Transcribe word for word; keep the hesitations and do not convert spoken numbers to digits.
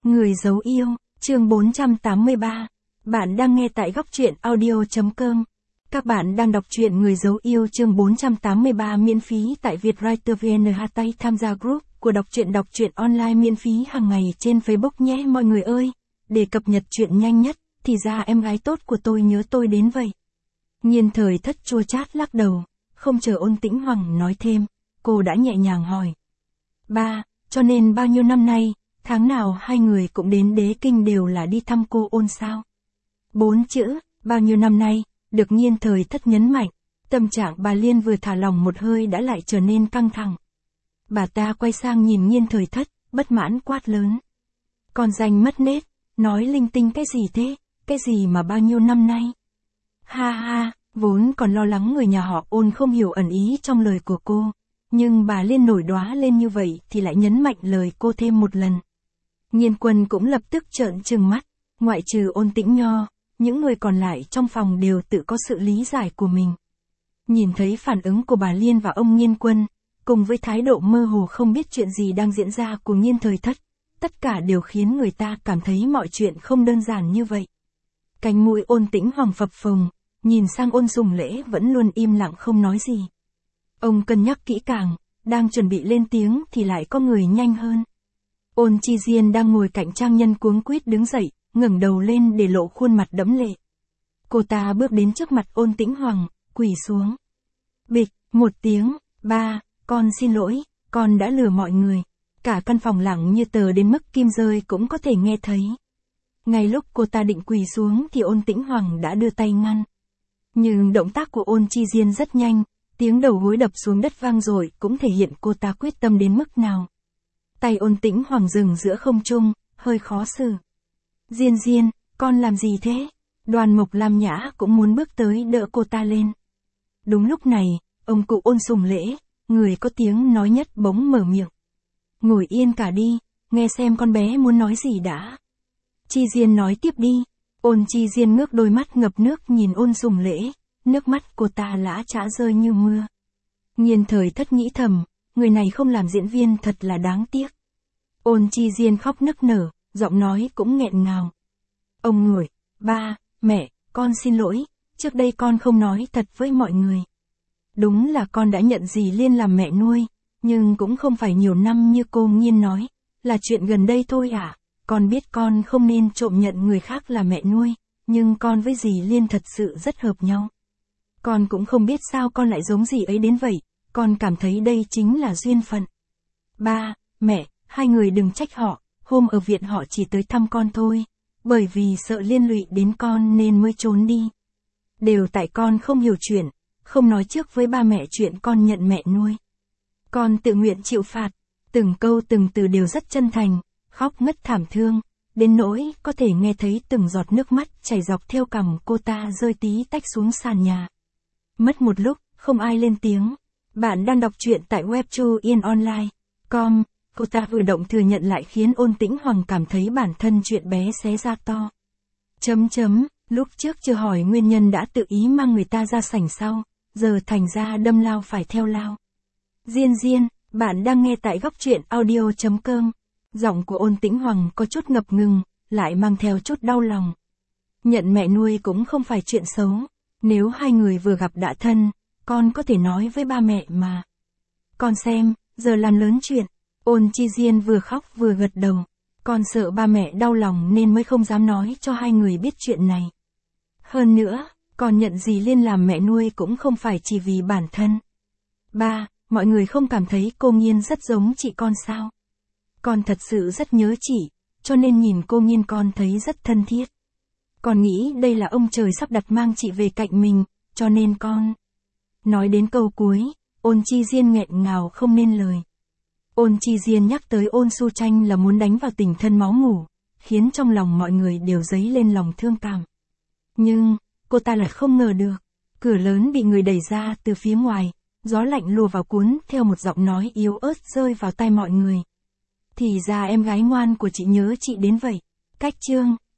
Người giấu yêu, chương bốn trăm tám mươi ba. Bạn đang nghe tại góc truyện audio chấm com. Các bạn đang đọc truyện Người giấu yêu chương bốn trăm tám mươi ba miễn phí tại Vietwriter vê en. Hashtag tham gia group của đọc truyện đọc truyện online miễn phí hàng ngày trên Facebook nhé mọi người ơi. Để cập nhật chuyện nhanh nhất, thì ra em gái tốt của tôi nhớ tôi đến vậy. Nhiên Thời Thất chua chát lắc đầu, không chờ Ôn Tĩnh Hoằng nói thêm, cô đã nhẹ nhàng hỏi. Ba, cho nên bao nhiêu năm nay, tháng nào hai người cũng đến Đế Kinh đều là đi thăm cô Ôn sao? Bốn chữ, bao nhiêu năm nay, được Nhiên Thời Thất nhấn mạnh, tâm trạng bà Liên vừa thả lỏng một hơi đã lại trở nên căng thẳng. Bà ta quay sang nhìn Nhiên Thời Thất, bất mãn quát lớn. Con danh mất nết, nói linh tinh cái gì thế, cái gì mà bao nhiêu năm nay? Ha ha, vốn còn lo lắng người nhà họ Ôn không hiểu ẩn ý trong lời của cô, nhưng bà Liên nổi đoá lên như vậy thì lại nhấn mạnh lời cô thêm một lần. Nhiên Quân cũng lập tức trợn trừng mắt, ngoại trừ Ôn Tĩnh Nho, những người còn lại trong phòng đều tự có sự lý giải của mình. Nhìn thấy phản ứng của bà Liên và ông Nhiên Quân, cùng với thái độ mơ hồ không biết chuyện gì đang diễn ra của Nhiên Thời Thất, tất cả đều khiến người ta cảm thấy mọi chuyện không đơn giản như vậy. Cánh mũi Ôn Tĩnh Hoằng phập phồng, nhìn sang Ôn Sùng Lễ vẫn luôn im lặng không nói gì. Ông cân nhắc kỹ càng, đang chuẩn bị lên tiếng thì lại có người nhanh hơn. Ôn Chi Diên đang ngồi cạnh trang nhân cuống quýt đứng dậy, ngẩng đầu lên để lộ khuôn mặt đẫm lệ. Cô ta bước đến trước mặt Ôn Tĩnh Hoằng, quỳ xuống. Bịch, một tiếng, ba, con xin lỗi, con đã lừa mọi người. Cả căn phòng lặng như tờ đến mức kim rơi cũng có thể nghe thấy. Ngay lúc cô ta định quỳ xuống thì Ôn Tĩnh Hoằng đã đưa tay ngăn. Nhưng động tác của Ôn Chi Diên rất nhanh, tiếng đầu gối đập xuống đất vang rồi cũng thể hiện cô ta quyết tâm đến mức nào. Tay Ôn Tĩnh Hoằng dừng giữa không trung, hơi khó xử. Diên Diên, con làm gì thế? Đoàn Mộc Lam Nhã cũng muốn bước tới đỡ cô ta lên. Đúng lúc này, ông cụ Ôn Sùng Lễ, người có tiếng nói nhất bỗng mở miệng. Ngồi yên cả đi, nghe xem con bé muốn nói gì đã. Chi Diên nói tiếp đi. Ôn Chi Diên ngước đôi mắt ngập nước nhìn Ôn Sùng Lễ, nước mắt cô ta lã chã rơi như mưa. Nhiên Thời Thất nghĩ thầm, người này không làm diễn viên thật là đáng tiếc. Ôn Chi Diên khóc nức nở, giọng nói cũng nghẹn ngào. Ông ngồi, ba, mẹ, con xin lỗi, trước đây con không nói thật với mọi người. Đúng là con đã nhận dì Liên làm mẹ nuôi, nhưng cũng không phải nhiều năm như cô Nhiên nói, là chuyện gần đây thôi à. Con biết con không nên trộm nhận người khác là mẹ nuôi, nhưng con với dì Liên thật sự rất hợp nhau. Con cũng không biết sao con lại giống dì ấy đến vậy, con cảm thấy đây chính là duyên phận. Ba, mẹ, hai người đừng trách họ, hôm ở viện họ chỉ tới thăm con thôi, bởi vì sợ liên lụy đến con nên mới trốn đi. Đều tại con không hiểu chuyện, không nói trước với ba mẹ chuyện con nhận mẹ nuôi. Con tự nguyện chịu phạt, từng câu từng từ đều rất chân thành, khóc ngất thảm thương, đến nỗi có thể nghe thấy từng giọt nước mắt chảy dọc theo cằm cô ta rơi tí tách xuống sàn nhà. Mất một lúc, không ai lên tiếng. Bạn đang đọc truyện tại web chu yên online chấm com. Cô ta vừa động thừa nhận lại khiến Ôn Tĩnh Hoằng cảm thấy bản thân chuyện bé xé ra to. Chấm chấm, lúc trước chưa hỏi nguyên nhân đã tự ý mang người ta ra sảnh sau, giờ thành ra đâm lao phải theo lao. Diên Diên, bạn đang nghe tại góc truyện audio chấm com. Giọng của Ôn Tĩnh Hoằng có chút ngập ngừng, lại mang theo chút đau lòng. Nhận mẹ nuôi cũng không phải chuyện xấu, nếu hai người vừa gặp đã thân, con có thể nói với ba mẹ mà. Con xem, giờ làm lớn chuyện. Ôn Chi Diên vừa khóc vừa gật đầu, con sợ ba mẹ đau lòng nên mới không dám nói cho hai người biết chuyện này. Hơn nữa, con nhận dì Liên làm mẹ nuôi cũng không phải chỉ vì bản thân. Ba, mọi người không cảm thấy cô Nhiên rất giống chị con sao? Con thật sự rất nhớ chị, cho nên nhìn cô Nhiên con thấy rất thân thiết. Con nghĩ đây là ông trời sắp đặt mang chị về cạnh mình, cho nên con. Nói đến câu cuối, Ôn Chi Diên nghẹn ngào không nên lời. Ôn Chi Diên nhắc tới Ôn Su Tranh là muốn đánh vào tình thân máu mủ, khiến trong lòng mọi người đều dấy lên lòng thương cảm. Nhưng, cô ta lại không ngờ được, cửa lớn bị người đẩy ra từ phía ngoài, gió lạnh lùa vào cuốn theo một giọng nói yếu ớt rơi vào tai mọi người. Thì ra em gái ngoan của chị nhớ chị đến vậy. Cách chương.